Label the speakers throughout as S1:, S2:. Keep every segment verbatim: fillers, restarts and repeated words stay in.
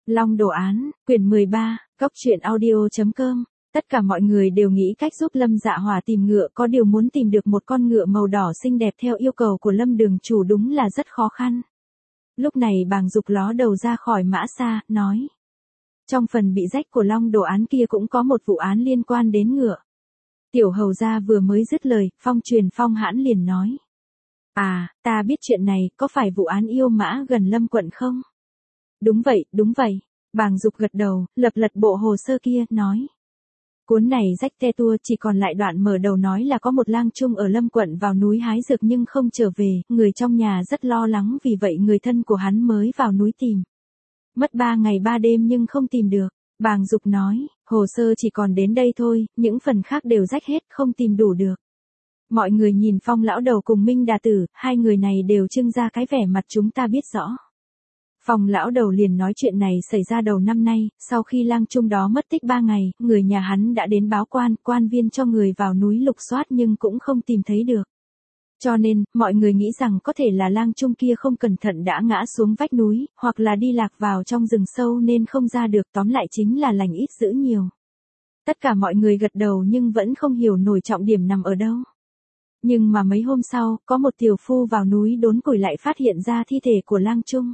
S1: Long đồ án, quyển mười ba, góc truyện audio chấm com. Tất cả mọi người đều nghĩ cách giúp Lâm Dạ Hỏa tìm ngựa, có điều muốn tìm được một con ngựa màu đỏ xinh đẹp theo yêu cầu của Lâm đường chủ đúng là rất khó khăn. Lúc này Bàng Dục ló đầu ra khỏi mã xa, nói. Trong phần bị rách của Long đồ án kia cũng có một vụ án liên quan đến ngựa. Tiểu hầu gia vừa mới dứt lời, Phong Truyền Phong hãn liền nói. À, ta biết chuyện này, có phải vụ án yêu mã gần Lâm quận không? Đúng vậy, đúng vậy. Bàng Dục gật đầu, lập lật bộ hồ sơ kia, nói. Cuốn này rách te tua, chỉ còn lại đoạn mở đầu nói là có một lang trung ở Lâm quận vào núi hái dược nhưng không trở về, người trong nhà rất lo lắng vì vậy người thân của hắn mới vào núi tìm. Mất ba ngày ba đêm nhưng không tìm được. Bàng Dục nói, hồ sơ chỉ còn đến đây thôi, những phần khác đều rách hết, không tìm đủ được. Mọi người nhìn Phong lão đầu cùng Minh Đà Tử, hai người này đều trưng ra cái vẻ mặt chúng ta biết rõ. Phong lão đầu liền nói chuyện này xảy ra đầu năm nay, sau khi lang trung đó mất tích ba ngày, người nhà hắn đã đến báo quan, quan viên cho người vào núi lục soát nhưng cũng không tìm thấy được. Cho nên, mọi người nghĩ rằng có thể là lang trung kia không cẩn thận đã ngã xuống vách núi, hoặc là đi lạc vào trong rừng sâu nên không ra được, tóm lại chính là lành ít dữ nhiều. Tất cả mọi người gật đầu nhưng vẫn không hiểu nổi trọng điểm nằm ở đâu. Nhưng mà mấy hôm sau, có một tiểu phu vào núi đốn củi lại phát hiện ra thi thể của lang trung.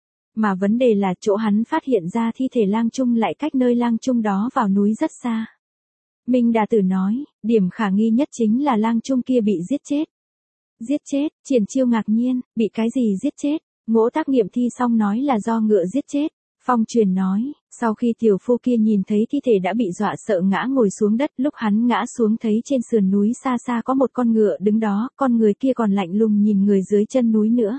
S1: Mà vấn đề là chỗ hắn phát hiện ra thi thể lang trung lại cách nơi lang trung đó vào núi rất xa. Minh Đà Tử nói, điểm khả nghi nhất chính là lang trung kia bị giết chết. Giết chết, Triển Chiêu ngạc nhiên, bị cái gì giết chết? Ngỗ Tác nghiệm thi xong nói là do ngựa giết chết. Phong Truyền nói, sau khi tiểu phu kia nhìn thấy thi thể đã bị dọa sợ ngã ngồi xuống đất, lúc hắn ngã xuống thấy trên sườn núi xa xa có một con ngựa đứng đó, con người kia còn lạnh lùng nhìn người dưới chân núi nữa.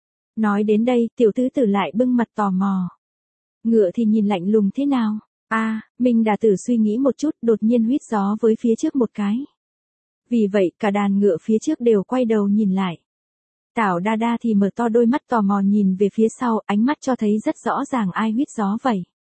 S1: Nói đến đây, tiểu tứ tử lại bưng mặt tò mò. Ngựa thì nhìn lạnh lùng thế nào? A, à, Minh Đà Tử suy nghĩ một chút, đột nhiên huýt gió với phía trước một cái. Vì vậy, cả đàn ngựa phía trước đều quay đầu nhìn lại. Tảo Đa Đa thì mở to đôi mắt tò mò nhìn về phía sau, ánh mắt cho thấy rất rõ ràng ai huýt gió vậy.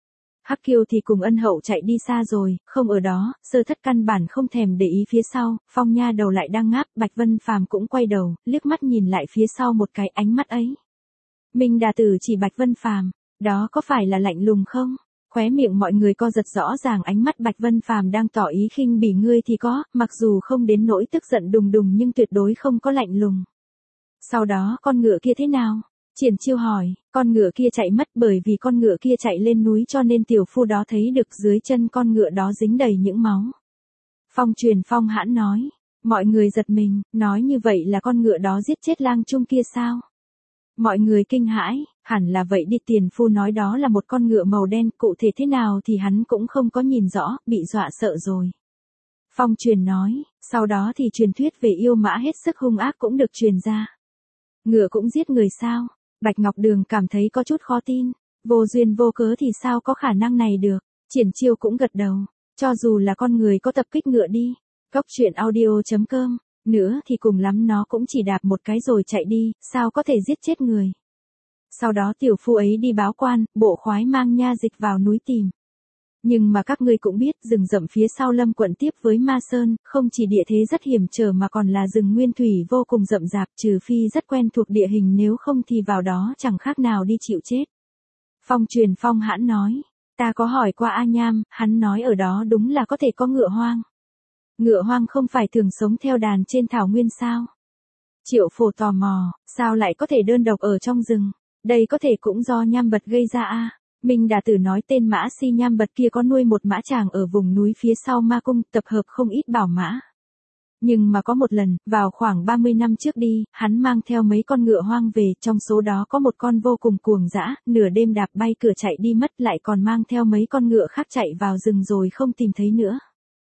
S1: Hắc Kiêu thì cùng Ân Hậu chạy đi xa rồi, không ở đó, Sơ Thất căn bản không thèm để ý phía sau, Phong Nha đầu lại đang ngáp, Bạch Vân Phàm cũng quay đầu, liếc mắt nhìn lại phía sau một cái, ánh mắt ấy. Minh Đà Tử chỉ Bạch Vân Phàm, đó có phải là lạnh lùng không? Khóe miệng mọi người co giật, rõ ràng ánh mắt Bạch Vân Phàm đang tỏ ý khinh bỉ ngươi thì có, mặc dù không đến nỗi tức giận đùng đùng nhưng tuyệt đối không có lạnh lùng. Sau đó con ngựa kia thế nào? Triển Chiêu hỏi, con ngựa kia chạy mất bởi vì con ngựa kia chạy lên núi cho nên tiểu phu đó thấy được dưới chân con ngựa đó dính đầy những máu. Phong Truyền Phong hãn nói, mọi người giật mình, nói như vậy là con ngựa đó giết chết lang trung kia sao? Mọi người kinh hãi, hẳn là vậy đi, tiền phu nói đó là một con ngựa màu đen, cụ thể thế nào thì hắn cũng không có nhìn rõ, bị dọa sợ rồi. Phong Truyền nói, sau đó thì truyền thuyết về yêu mã hết sức hung ác cũng được truyền ra. Ngựa cũng giết người sao? Bạch Ngọc Đường cảm thấy có chút khó tin, vô duyên vô cớ thì sao có khả năng này được. Triển Chiêu cũng gật đầu, cho dù là con người có tập kích ngựa đi. Góc truyện audio chấm com, nữa thì cùng lắm nó cũng chỉ đạp một cái rồi chạy đi, sao có thể giết chết người. Sau đó tiểu phu ấy đi báo quan, bộ khoái mang nha dịch vào núi tìm. Nhưng mà các ngươi cũng biết, rừng rậm phía sau Lâm quận tiếp với Ma Sơn, không chỉ địa thế rất hiểm trở mà còn là rừng nguyên thủy vô cùng rậm rạp, trừ phi rất quen thuộc địa hình, nếu không thì vào đó chẳng khác nào đi chịu chết. Phong Truyền Phong hãn nói, ta có hỏi qua A Nham, hắn nói ở đó đúng là có thể có ngựa hoang. Ngựa hoang không phải thường sống theo đàn trên thảo nguyên sao? Triệu Phổ tò mò, sao lại có thể đơn độc ở trong rừng? Đây có thể cũng do Nham Bật gây ra a. Minh Đà Tử nói tên mã si Nham Bật kia có nuôi một mã chàng ở vùng núi phía sau Ma Cung, tập hợp không ít bảo mã. Nhưng mà có một lần, vào khoảng ba mươi năm trước đi, hắn mang theo mấy con ngựa hoang về, trong số đó có một con vô cùng cuồng dã, nửa đêm đạp bay cửa chạy đi mất, lại còn mang theo mấy con ngựa khác chạy vào rừng rồi không tìm thấy nữa.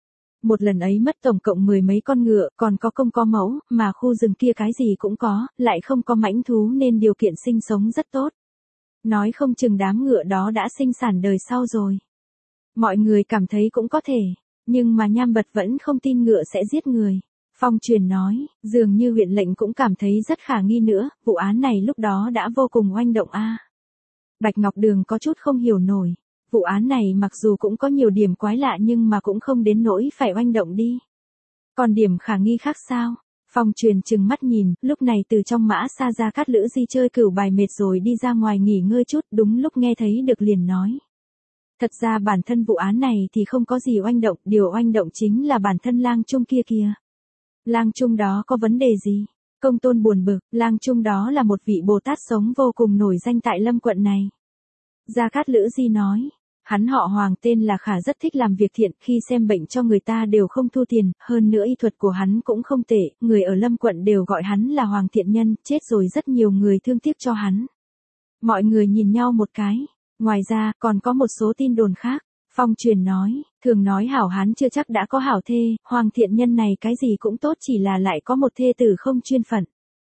S1: Một lần ấy mất tổng cộng mười mấy con ngựa, còn có công có mẫu, mà khu rừng kia cái gì cũng có, lại không có mãnh thú nên điều kiện sinh sống rất tốt. Nói không chừng đám ngựa đó đã sinh sản đời sau rồi. Mọi người cảm thấy cũng có thể, nhưng mà Nham Bật vẫn không tin ngựa sẽ giết người. Phong Truyền nói, dường như huyện lệnh cũng cảm thấy rất khả nghi nữa, vụ án này lúc đó đã vô cùng oanh động a. Bạch Ngọc Đường có chút không hiểu nổi. Vụ án này mặc dù cũng có nhiều điểm quái lạ nhưng mà cũng không đến nỗi phải oanh động đi. Còn điểm khả nghi khác sao? Phong Truyền trừng mắt nhìn, lúc này từ trong mã xa Gia Cát Lữ Di chơi cửu bài mệt rồi đi ra ngoài nghỉ ngơi chút, đúng lúc nghe thấy được liền nói. Thật ra bản thân vụ án này thì không có gì oanh động, điều oanh động chính là bản thân Lang Trung kia kìa. Lang Trung đó có vấn đề gì? Công Tôn buồn bực, Lang Trung đó là một vị Bồ Tát sống vô cùng nổi danh tại Lâm quận này. Gia Cát Lữ Di nói, hắn họ Hoàng tên là Khả rất thích làm việc thiện, khi xem bệnh cho người ta đều không thu tiền, hơn nữa y thuật của hắn cũng không tệ, người ở Lâm quận đều gọi hắn là Hoàng thiện nhân, chết rồi rất nhiều người thương tiếc cho hắn. Mọi người nhìn nhau một cái, ngoài ra còn có một số tin đồn khác. Phong Truyền nói, thường nói hảo hán chưa chắc đã có hảo thê, Hoàng thiện nhân này cái gì cũng tốt chỉ là lại có một thê tử không chuyên phận.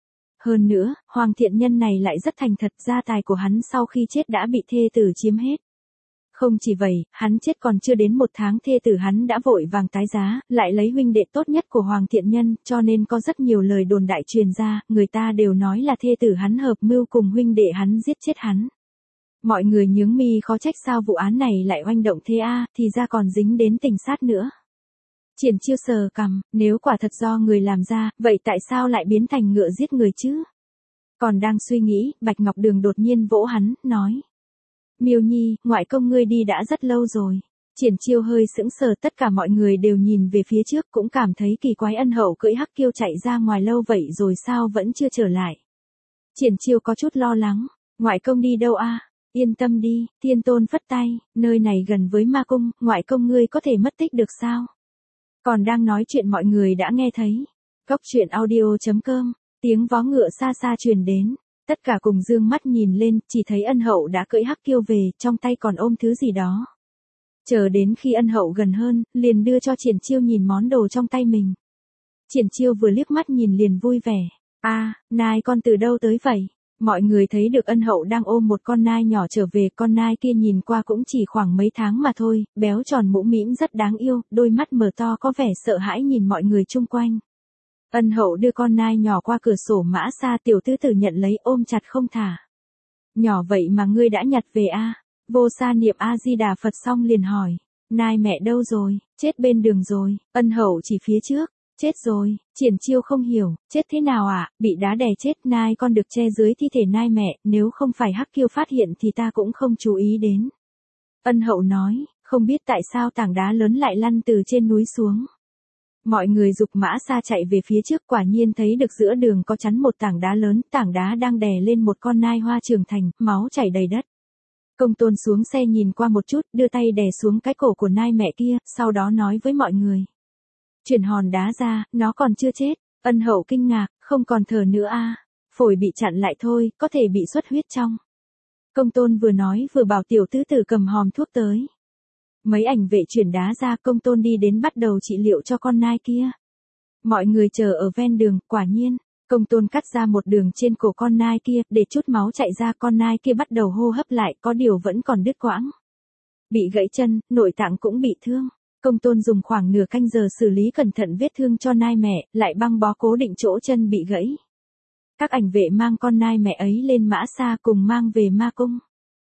S1: Hơn nữa, Hoàng thiện nhân này lại rất thành thật, gia tài của hắn sau khi chết đã bị thê tử chiếm hết. Không chỉ vậy, hắn chết còn chưa đến một tháng thê tử hắn đã vội vàng tái giá, lại lấy huynh đệ tốt nhất của Hoàng thiện nhân, cho nên có rất nhiều lời đồn đại truyền ra, người ta đều nói là thê tử hắn hợp mưu cùng huynh đệ hắn giết chết hắn. Mọi người nhướng mi khó trách sao vụ án này lại oanh động thế a, thì ra còn dính đến tình sát nữa. Triển Chiêu sờ cằm, nếu quả thật do người làm ra, vậy tại sao lại biến thành ngựa giết người chứ? Còn đang suy nghĩ, Bạch Ngọc Đường đột nhiên vỗ hắn, nói. Miêu Nhi, ngoại công ngươi đi đã rất lâu rồi. Triển Chiêu hơi sững sờ, tất cả mọi người đều nhìn về phía trước cũng cảm thấy kỳ quái, Ân Hậu cưỡi hắc kiêu chạy ra ngoài lâu vậy rồi sao vẫn chưa trở lại. Triển Chiêu có chút lo lắng, ngoại công đi đâu a? Yên tâm đi, Thiên Tôn phất tay, nơi này gần với ma cung, ngoại công ngươi có thể mất tích được sao? Còn đang nói chuyện mọi người đã nghe thấy. Cốc truyện audio chấm com, tiếng vó ngựa xa xa truyền đến. Tất cả cùng dương mắt nhìn lên, chỉ thấy Ân Hậu đã cưỡi hắc kiêu về, trong tay còn ôm thứ gì đó. Chờ đến khi Ân Hậu gần hơn, liền đưa cho Triển Chiêu nhìn món đồ trong tay mình. Triển Chiêu vừa liếc mắt nhìn liền vui vẻ. A, à, nai con từ đâu tới vậy? Mọi người thấy được Ân Hậu đang ôm một con nai nhỏ trở về, con nai kia nhìn qua cũng chỉ khoảng mấy tháng mà thôi, béo tròn mũm mĩm rất đáng yêu, đôi mắt mở to có vẻ sợ hãi nhìn mọi người chung quanh. Ân Hậu đưa con nai nhỏ qua cửa sổ mã xa, tiểu tứ tử nhận lấy ôm chặt không thả. Nhỏ vậy mà ngươi đã nhặt về a? À? Vô Sa niệm A Di Đà Phật xong liền hỏi, nai mẹ đâu rồi? Chết bên đường rồi. Ân Hậu chỉ phía trước. Chết rồi. Triển Chiêu không hiểu, chết thế nào ạ? À? Bị đá đè chết, nai con được che dưới thi thể nai mẹ, nếu không phải hắc kiêu phát hiện thì ta cũng không chú ý đến. Ân Hậu nói, không biết tại sao tảng đá lớn lại lăn từ trên núi xuống. Mọi người dục mã xa chạy về phía trước, quả nhiên thấy được giữa đường có chắn một tảng đá lớn, tảng đá đang đè lên một con nai hoa trưởng thành, máu chảy đầy đất. Công Tôn xuống xe nhìn qua một chút, đưa tay đè xuống cái cổ của nai mẹ kia, sau đó nói với mọi người. Chuyển hòn đá ra, nó còn chưa chết. Ân Hậu kinh ngạc, không còn thở nữa a, à? Phổi bị chặn lại thôi, có thể bị xuất huyết trong. Công Tôn vừa nói vừa bảo tiểu tứ tử cầm hòm thuốc tới. Mấy ảnh vệ chuyển đá ra, Công Tôn đi đến bắt đầu trị liệu cho con nai kia. Mọi người chờ ở ven đường, quả nhiên, Công Tôn cắt ra một đường trên cổ con nai kia, để chút máu chạy ra, con nai kia bắt đầu hô hấp lại, có điều vẫn còn đứt quãng. Bị gãy chân, nội tạng cũng bị thương. Công Tôn dùng khoảng nửa canh giờ xử lý cẩn thận vết thương cho nai mẹ, lại băng bó cố định chỗ chân bị gãy. Các ảnh vệ mang con nai mẹ ấy lên mã xa cùng mang về ma cung.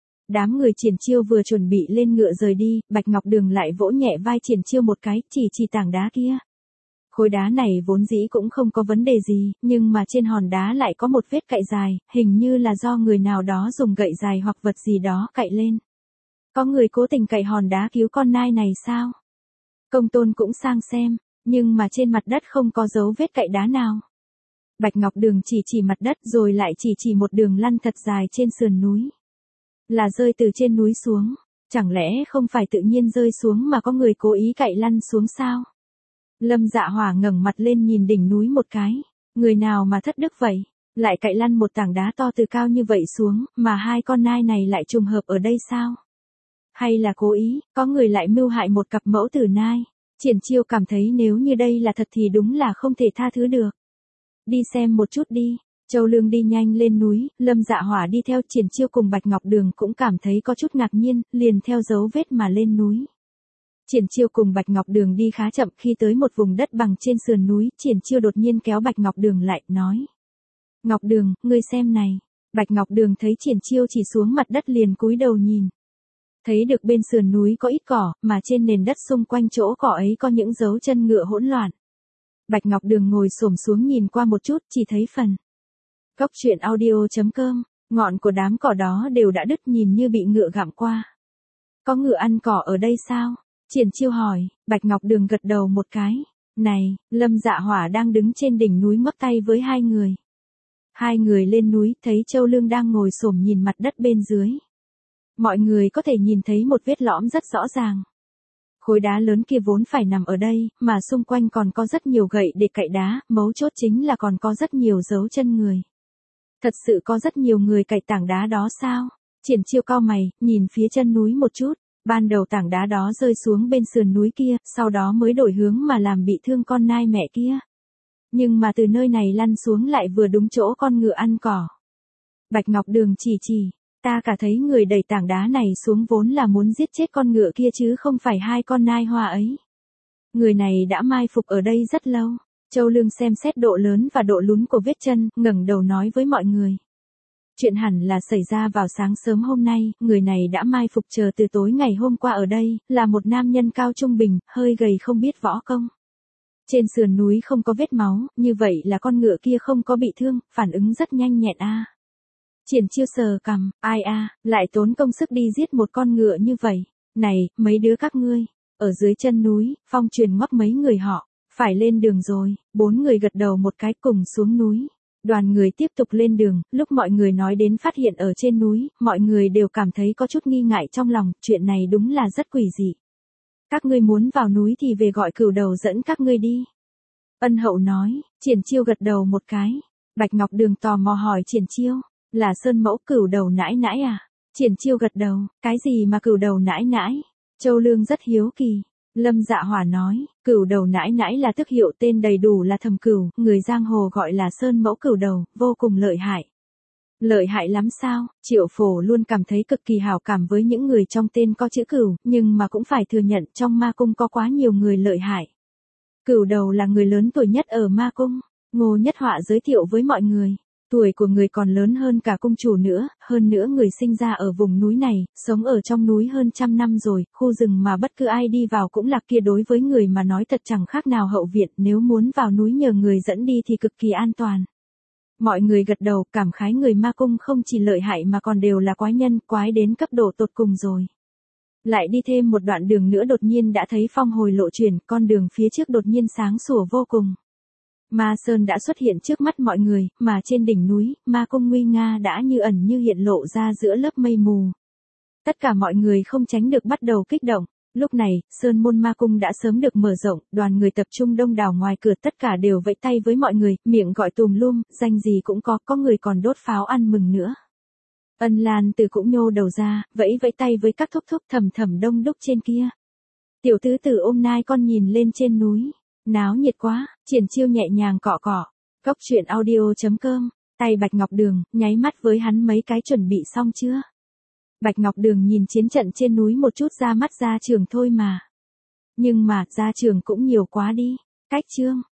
S1: Đám người Triển Chiêu vừa chuẩn bị lên ngựa rời đi, Bạch Ngọc Đường lại vỗ nhẹ vai Triển Chiêu một cái, chỉ chỉ tảng đá kia. Khối đá này vốn dĩ cũng không có vấn đề gì, nhưng mà trên hòn đá lại có một vết cạy dài, hình như là do người nào đó dùng gậy dài hoặc vật gì đó cạy lên. Có người cố tình cạy hòn đá cứu con nai này sao? Công Tôn cũng sang xem, nhưng mà trên mặt đất không có dấu vết cạy đá nào. Bạch Ngọc Đường chỉ chỉ mặt đất rồi lại chỉ chỉ một đường lăn thật dài trên sườn núi. Là rơi từ trên núi xuống, chẳng lẽ không phải tự nhiên rơi xuống mà có người cố ý cạy lăn xuống sao? Lâm Dạ Hỏa ngẩng mặt lên nhìn đỉnh núi một cái, người nào mà thất đức vậy, lại cạy lăn một tảng đá to từ cao như vậy xuống, mà hai con nai này lại trùng hợp ở đây sao? Hay là cố ý, có người lại mưu hại một cặp mẫu tử nai? Triển Chiêu cảm thấy nếu như đây là thật thì đúng là không thể tha thứ được. Đi xem một chút đi. Châu Lương đi nhanh lên núi, Lâm Dạ Hỏa đi theo, Triển Chiêu cùng Bạch Ngọc Đường cũng cảm thấy có chút ngạc nhiên, liền theo dấu vết mà lên núi. Triển Chiêu cùng Bạch Ngọc Đường đi khá chậm, khi tới một vùng đất bằng trên sườn núi, Triển Chiêu đột nhiên kéo Bạch Ngọc Đường lại, nói. Ngọc Đường, ngươi xem này. Bạch Ngọc Đường thấy Triển Chiêu chỉ xuống mặt đất liền cúi đầu nhìn. Thấy được bên sườn núi có ít cỏ, mà trên nền đất xung quanh chỗ cỏ ấy có những dấu chân ngựa hỗn loạn. Bạch Ngọc Đường ngồi xổm xuống nhìn qua một chút, chỉ thấy phần. Cốc truyện audio.com, ngọn của đám cỏ đó đều đã đứt nhìn như bị ngựa gặm qua. Có ngựa ăn cỏ ở đây sao? Triển Chiêu hỏi. Bạch Ngọc Đường gật đầu một cái. Này, Lâm Dạ Hỏa đang đứng trên đỉnh núi ngoắc tay với hai người. Hai người lên núi thấy Châu Lương đang ngồi xổm nhìn mặt đất bên dưới. Mọi người có thể nhìn thấy một vết lõm rất rõ ràng. Khối đá lớn kia vốn phải nằm ở đây, mà xung quanh còn có rất nhiều gậy để cạy đá, mấu chốt chính là còn có rất nhiều dấu chân người. Thật sự có rất nhiều người cạy tảng đá đó sao? Triển Chiêu cau mày, nhìn phía chân núi một chút. Ban đầu tảng đá đó rơi xuống bên sườn núi kia, sau đó mới đổi hướng mà làm bị thương con nai mẹ kia. Nhưng mà từ nơi này lăn xuống lại vừa đúng chỗ con ngựa ăn cỏ. Bạch Ngọc Đường chỉ chỉ, ta cả thấy người đẩy tảng đá này xuống vốn là muốn giết chết con ngựa kia chứ không phải hai con nai hoa ấy. Người này đã mai phục ở đây rất lâu. Châu Lương xem xét độ lớn và độ lún của vết chân, ngẩng đầu nói với mọi người. Chuyện hẳn là xảy ra vào sáng sớm hôm nay, người này đã mai phục chờ từ tối ngày hôm qua ở đây, là một nam nhân cao trung bình, hơi gầy không biết võ công. Trên sườn núi không có vết máu, như vậy là con ngựa kia không có bị thương, phản ứng rất nhanh nhẹn a. À. Triển Chiêu sờ cằm, ai a, à, lại tốn công sức đi giết một con ngựa như vậy. Này, mấy đứa các ngươi, ở dưới chân núi, Phong truyền ngoắc mấy người họ, phải lên đường rồi. Bốn người gật đầu một cái cùng xuống núi. Đoàn người tiếp tục lên đường, lúc mọi người nói đến phát hiện ở trên núi, mọi người đều cảm thấy có chút nghi ngại trong lòng, chuyện này đúng là rất quỷ dị. Các ngươi muốn vào núi thì về gọi cửu đầu dẫn các ngươi đi. Ân Hậu nói. Triển Chiêu gật đầu một cái. Bạch Ngọc Đường tò mò hỏi Triển Chiêu, là Sơn Mẫu cửu đầu nãi nãi à? Triển Chiêu gật đầu, cái gì mà cửu đầu nãi nãi? Châu Lương rất hiếu kỳ. Lâm Dạ Hỏa nói, cửu đầu nãi nãi là tước hiệu, tên đầy đủ là Thầm Cửu, người giang hồ gọi là Sơn Mẫu cửu đầu, vô cùng lợi hại. Lợi hại lắm sao? Triệu Phổ luôn cảm thấy cực kỳ hảo cảm với những người trong tên có chữ cửu, nhưng mà cũng phải thừa nhận trong ma cung có quá nhiều người lợi hại. Cửu đầu là người lớn tuổi nhất ở ma cung. Ngô Nhất Họa giới thiệu với mọi người. Tuổi của người còn lớn hơn cả cung chủ nữa, hơn nữa người sinh ra ở vùng núi này, sống ở trong núi hơn trăm năm rồi, khu rừng mà bất cứ ai đi vào cũng lạc kia, đối với người mà nói thật chẳng khác nào hậu viện, nếu muốn vào núi nhờ người dẫn đi thì cực kỳ an toàn. Mọi người gật đầu, cảm khái người ma cung không chỉ lợi hại mà còn đều là quái nhân, quái đến cấp độ tột cùng rồi. Lại đi thêm một đoạn đường nữa đột nhiên đã thấy phong hồi lộ chuyển, con đường phía trước đột nhiên sáng sủa vô cùng. Ma Sơn đã xuất hiện trước mắt mọi người, mà trên đỉnh núi, ma cung nguy nga đã như ẩn như hiện lộ ra giữa lớp mây mù. Tất cả mọi người không tránh được bắt đầu kích động. Lúc này, Sơn môn ma cung đã sớm được mở rộng, đoàn người tập trung đông đảo ngoài cửa, tất cả đều vẫy tay với mọi người, miệng gọi tùm lum, danh gì cũng có, có người còn đốt pháo ăn mừng nữa. Ân Lan Từ cũng nhô đầu ra, vẫy vẫy tay với các thúc thúc thầm thầm đông đúc trên kia. Tiểu tứ tử ôm nai con nhìn lên trên núi. Náo nhiệt quá. Triển Chiêu nhẹ nhàng cọ cọ. Cốc truyện audio.com, tay Bạch Ngọc Đường, nháy mắt với hắn mấy cái, chuẩn bị xong chưa? Bạch Ngọc Đường nhìn chiến trận trên núi một chút, ra mắt ra trường thôi mà. Nhưng mà, ra trường cũng nhiều quá đi. Cách chương.